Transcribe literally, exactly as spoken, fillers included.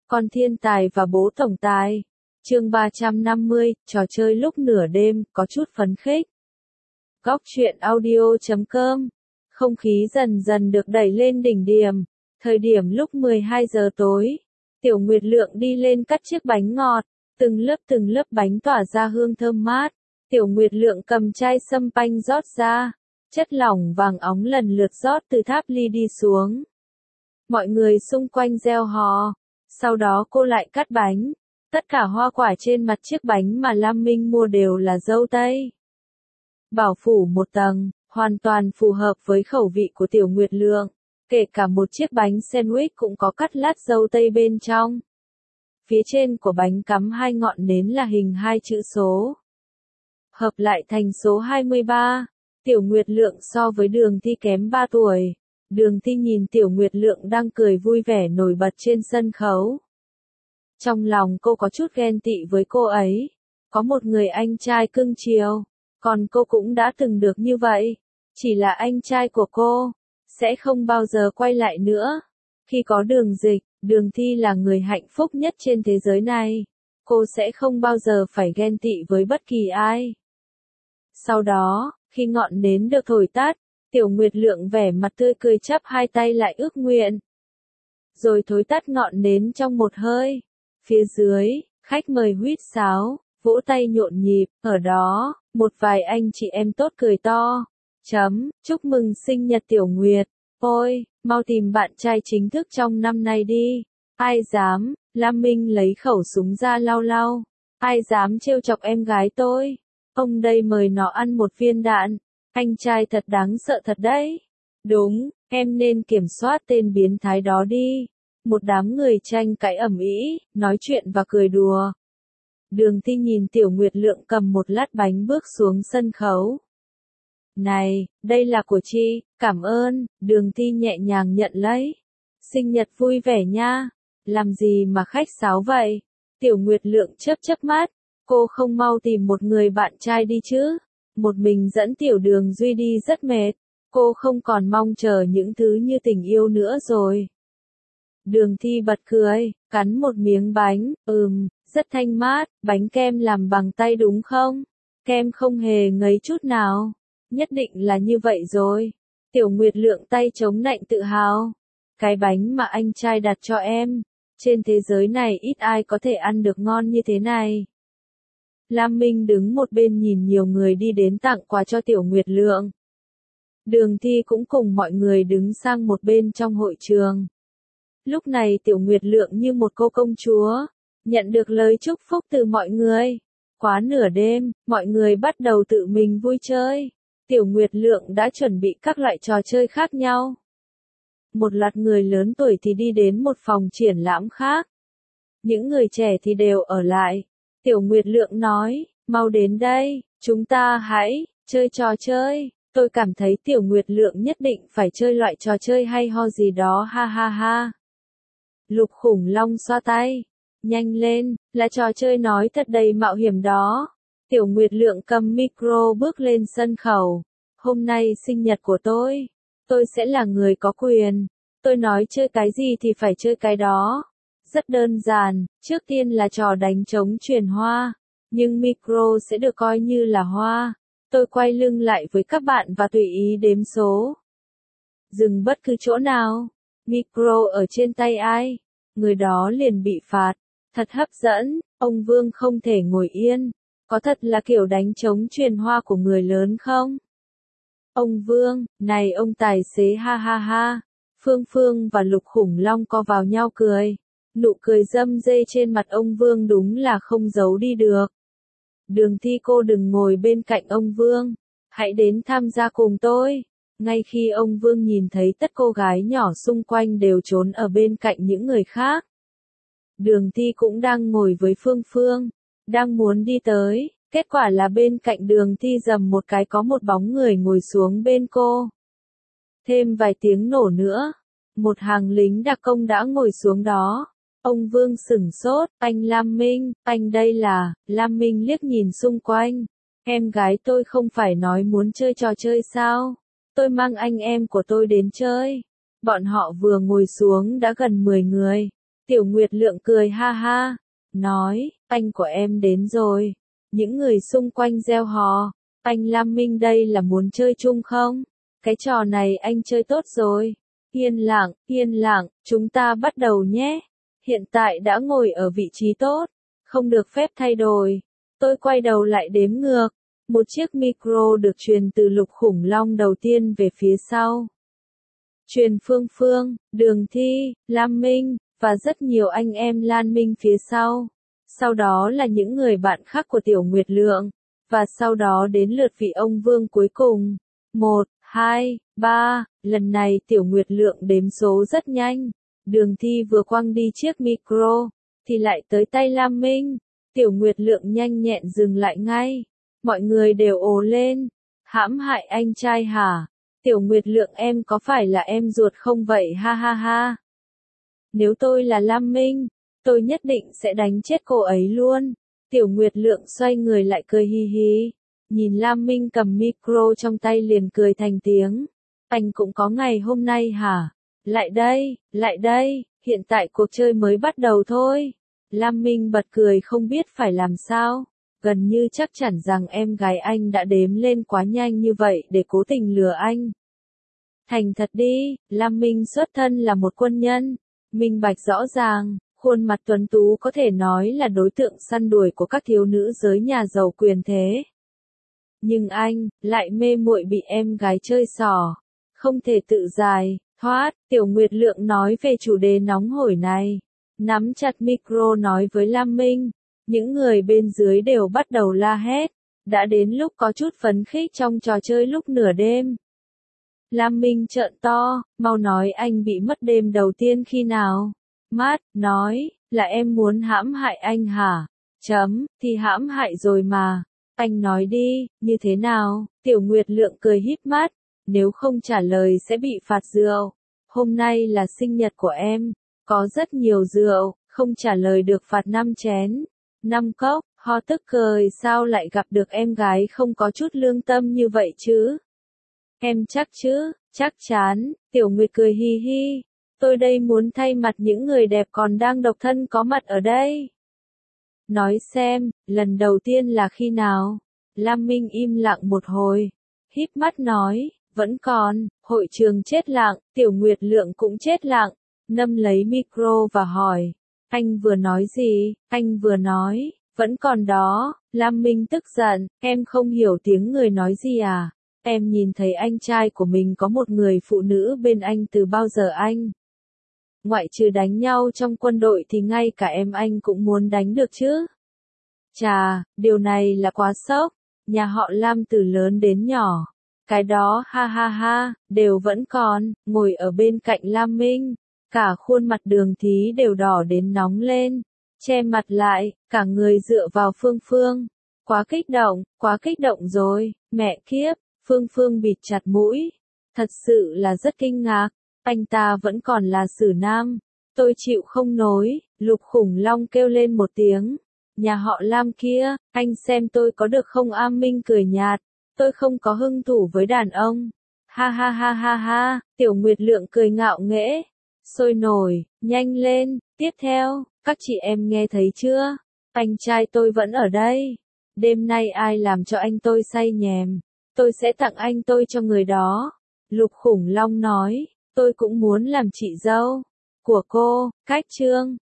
Con thiên tài và bố tổng tài. Chương ba trăm năm mươi, trò chơi lúc nửa đêm, có chút phấn khích. Góc truyện audio chấm com. Không khí dần dần được đẩy lên đỉnh điểm. Thời điểm lúc mười hai giờ tối, Tiểu Nguyệt Lượng đi lên cắt chiếc bánh ngọt, từng lớp từng lớp bánh tỏa ra hương thơm mát. Tiểu Nguyệt Lượng cầm chai sâm panh rót ra, chất lỏng vàng óng lần lượt rót từ tháp ly đi xuống. Mọi người xung quanh reo hò. Sau đó cô lại cắt bánh. Tất cả hoa quả trên mặt chiếc bánh mà Lam Minh mua đều là dâu tây. Bảo phủ một tầng, hoàn toàn phù hợp với khẩu vị của Tiểu Nguyệt Lượng. Kể cả một chiếc bánh sandwich cũng có cắt lát dâu tây bên trong. Phía trên của bánh cắm hai ngọn nến là hình hai chữ số. Hợp lại thành số hai mươi ba. Tiểu Nguyệt Lượng so với Đường Thi kém ba tuổi. Đường Thi nhìn Tiểu Nguyệt Lượng đang cười vui vẻ nổi bật trên sân khấu. Trong lòng cô có chút ghen tị với cô ấy. Có một người anh trai cưng chiều. Còn cô cũng đã từng được như vậy. Chỉ là anh trai của cô sẽ không bao giờ quay lại nữa. Khi có Đường Dịch, Đường Thi là người hạnh phúc nhất trên thế giới này. Cô sẽ không bao giờ phải ghen tị với bất kỳ ai. Sau đó, khi ngọn nến được thổi tắt, Tiểu Nguyệt Lượng vẻ mặt tươi cười chắp hai tay lại ước nguyện. Rồi thổi tắt ngọn nến trong một hơi. Phía dưới, khách mời huýt sáo, vỗ tay nhộn nhịp, ở đó, một vài anh chị em tốt cười to. Chấm, chúc mừng sinh nhật Tiểu Nguyệt. Ôi, mau tìm bạn trai chính thức trong năm nay đi. Ai dám, Lam Minh lấy khẩu súng ra lau lau. Ai dám trêu chọc em gái tôi. Ông đây mời nó ăn một viên đạn. Anh trai thật đáng sợ thật đấy. Đúng, em nên kiểm soát tên biến thái đó đi. Một đám người tranh cãi ầm ĩ, nói chuyện và cười đùa. Đường Thi nhìn Tiểu Nguyệt Lượng cầm một lát bánh bước xuống sân khấu. Này, đây là của chị, cảm ơn. Đường Thi nhẹ nhàng nhận lấy. Sinh nhật vui vẻ nha. Làm gì mà khách sáo vậy? Tiểu Nguyệt Lượng chớp chớp mắt. Cô không mau tìm một người bạn trai đi chứ? Một mình dẫn Tiểu Đường Duy đi rất mệt. Cô không còn mong chờ những thứ như tình yêu nữa rồi. Đường Thi bật cười, cắn một miếng bánh, ừm, rất thanh mát, bánh kem làm bằng tay đúng không? Kem không hề ngấy chút nào. Nhất định là như vậy rồi. Tiểu Nguyệt Lượng tay chống nạnh tự hào. Cái bánh mà anh trai đặt cho em. Trên thế giới này ít ai có thể ăn được ngon như thế này. Lam Minh đứng một bên nhìn nhiều người đi đến tặng quà cho Tiểu Nguyệt Lượng. Đường Thi cũng cùng mọi người đứng sang một bên trong hội trường. Lúc này Tiểu Nguyệt Lượng như một cô công chúa, nhận được lời chúc phúc từ mọi người. Quá nửa đêm, mọi người bắt đầu tự mình vui chơi. Tiểu Nguyệt Lượng đã chuẩn bị các loại trò chơi khác nhau. Một loạt người lớn tuổi thì đi đến một phòng triển lãm khác. Những người trẻ thì đều ở lại. Tiểu Nguyệt Lượng nói, mau đến đây, chúng ta hãy chơi trò chơi. Tôi cảm thấy Tiểu Nguyệt Lượng nhất định phải chơi loại trò chơi hay ho gì đó ha ha ha. Lục Khủng Long xoa tay. Nhanh lên, là trò chơi nói thật đầy mạo hiểm đó. Tiểu Nguyệt Lượng cầm micro bước lên sân khấu. Hôm nay sinh nhật của tôi. Tôi sẽ là người có quyền. Tôi nói chơi cái gì thì phải chơi cái đó. Rất đơn giản, trước tiên là trò đánh trống truyền hoa. Nhưng micro sẽ được coi như là hoa. Tôi quay lưng lại với các bạn và tùy ý đếm số. Dừng bất cứ chỗ nào. Micro ở trên tay ai, người đó liền bị phạt. Thật hấp dẫn, ông Vương không thể ngồi yên. Có thật là kiểu đánh trống truyền hoa của người lớn không? Ông Vương, này ông tài xế ha ha ha. Phương Phương và Lục Khủng Long co vào nhau cười. Nụ cười râm rê trên mặt ông Vương đúng là không giấu đi được. Đường Thi cô đừng ngồi bên cạnh ông Vương. Hãy đến tham gia cùng tôi. Ngay khi ông Vương nhìn thấy tất cô gái nhỏ xung quanh đều trốn ở bên cạnh những người khác. Đường Thi cũng đang ngồi với Phương Phương. Đang muốn đi tới. Kết quả là bên cạnh Đường Thi rầm một cái có một bóng người ngồi xuống bên cô. Thêm vài tiếng nổ nữa. Một hàng lính đặc công đã ngồi xuống đó. Ông Vương sửng sốt, anh Lam Minh, anh đây là, Lam Minh liếc nhìn xung quanh. Em gái tôi không phải nói muốn chơi trò chơi sao? Tôi mang anh em của tôi đến chơi. Bọn họ vừa ngồi xuống đã gần mười người. Tiểu Nguyệt Lượng cười ha ha, nói, anh của em đến rồi. Những người xung quanh reo hò, anh Lam Minh đây là muốn chơi chung không? Cái trò này anh chơi tốt rồi. Yên lặng, yên lặng, chúng ta bắt đầu nhé. Hiện tại đã ngồi ở vị trí tốt, không được phép thay đổi. Tôi quay đầu lại đếm ngược. Một chiếc micro được truyền từ Lục Khủng Long đầu tiên về phía sau. Truyền Phương Phương, Đường Thi, Lam Minh, và rất nhiều anh em Lan Minh phía sau. Sau đó là những người bạn khác của Tiểu Nguyệt Lượng. Và sau đó đến lượt vị ông Vương cuối cùng. Một, hai, ba, lần này Tiểu Nguyệt Lượng đếm số rất nhanh. Đường Thi vừa quăng đi chiếc micro, thì lại tới tay Lam Minh. Tiểu Nguyệt Lượng nhanh nhẹn dừng lại ngay. Mọi người đều ồ lên. Hãm hại anh trai hả? Tiểu Nguyệt Lượng em có phải là em ruột không vậy ha ha ha. Nếu tôi là Lam Minh, tôi nhất định sẽ đánh chết cô ấy luôn. Tiểu Nguyệt Lượng xoay người lại cười hi hi. Nhìn Lam Minh cầm micro trong tay liền cười thành tiếng. Anh cũng có ngày hôm nay hả? Lại đây, lại đây, hiện tại cuộc chơi mới bắt đầu thôi. Lam Minh bật cười không biết phải làm sao. Gần như chắc chắn rằng em gái anh đã đếm lên quá nhanh như vậy để cố tình lừa anh. Thành thật đi, Lam Minh xuất thân là một quân nhân. Minh bạch rõ ràng, khuôn mặt tuấn tú có thể nói là đối tượng săn đuổi của các thiếu nữ giới nhà giàu quyền thế. Nhưng anh, lại mê muội bị em gái chơi xỏ. Không thể tự giải, thoát, Tiểu Nguyệt Lượng nói về chủ đề nóng hổi này. Nắm chặt micro nói với Lam Minh. Những người bên dưới đều bắt đầu la hét. Đã đến lúc có chút phấn khích trong trò chơi lúc nửa đêm. Lam Minh trợn to, mau nói anh bị mất đêm đầu tiên khi nào? Mát, nói, là em muốn hãm hại anh hả? Chấm, thì hãm hại rồi mà. Anh nói đi, như thế nào? Tiểu Nguyệt Lượng cười híp mắt. Nếu không trả lời sẽ bị phạt rượu. Hôm nay là sinh nhật của em. Có rất nhiều rượu, không trả lời được phạt năm chén. Năm cốc, ho tức cười sao lại gặp được em gái không có chút lương tâm như vậy chứ? Em chắc chứ, chắc chắn, Tiểu Nguyệt cười hi hi. Tôi đây muốn thay mặt những người đẹp còn đang độc thân có mặt ở đây. Nói xem, lần đầu tiên là khi nào? Lam Minh im lặng một hồi. Híp mắt nói, vẫn còn, hội trường chết lặng, Tiểu Nguyệt Lượng cũng chết lặng. Nâm lấy micro và hỏi. Anh vừa nói gì? Anh vừa nói, vẫn còn đó. Lam Minh tức giận, em không hiểu tiếng người nói gì à? Em nhìn thấy anh trai của mình có một người phụ nữ bên anh từ bao giờ anh? Ngoại trừ đánh nhau trong quân đội thì ngay cả em anh cũng muốn đánh được chứ? Chà, điều này là quá sốc. Nhà họ Lam từ lớn đến nhỏ. Cái đó ha ha ha, đều vẫn còn, ngồi ở bên cạnh Lam Minh. Cả khuôn mặt Đường Thí đều đỏ đến nóng lên. Che mặt lại, cả người dựa vào Phương Phương. Quá kích động, quá kích động rồi, mẹ kiếp. Phương Phương bịt chặt mũi. Thật sự là rất kinh ngạc. Anh ta vẫn còn là Sử Nam. Tôi chịu không nổi. Lục Khủng Long kêu lên một tiếng. Nhà họ Lam kia, anh xem tôi có được không? A Minh cười nhạt. Tôi không có hứng thú với đàn ông. Ha ha ha ha ha. Tiểu Nguyệt Lượng cười ngạo nghễ. Sôi nổi, nhanh lên. Tiếp theo, các chị em nghe thấy chưa? Anh trai tôi vẫn ở đây. Đêm nay ai làm cho anh tôi say nhèm, tôi sẽ tặng anh tôi cho người đó. Lục Khủng Long nói, tôi cũng muốn làm chị dâu của cô. Cách chương